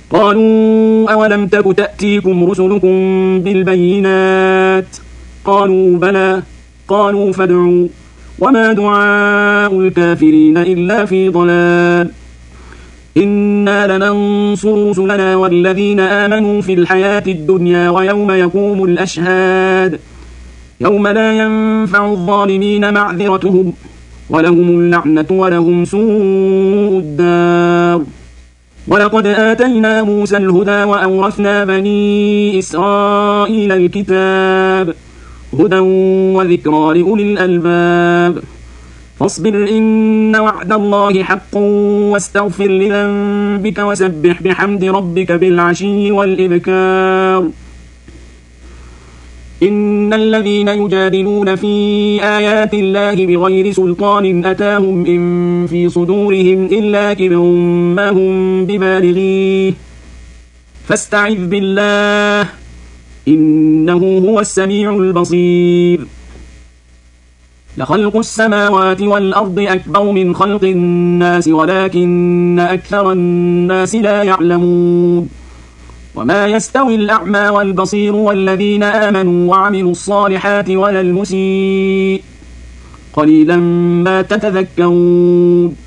قالوا أولم تك تأتيكم رسلكم بالبينات قالوا بلى قالوا فادعوا وما دعاء الكافرين إلا في ضلال إنا لننصر رسلنا والذين آمنوا في الحياة الدنيا ويوم يقوم الأشهاد يوم لا ينفع الظالمين معذرتهم ولهم اللعنة ولهم سوء الدار ولقد آتينا موسى الهدى وأورثنا بني إسرائيل الكتاب هدى وذكرى لأولي الألباب فاصبر إن وعد الله حق واستغفر لذنبك وسبح بحمد ربك بالعشي والإبكار إن الذين يجادلون في آيات الله بغير سلطان أتاهم إن في صدورهم إلا كبر ما هم ببالغيه فاستعذ بالله إنه هو السميع البصير لخلق السماوات والأرض أكبر من خلق الناس ولكن أكثر الناس لا يعلمون وما يستوي الأعمى والبصير والذين آمنوا وعملوا الصالحات ولا المسيء قليلا ما تتذكرون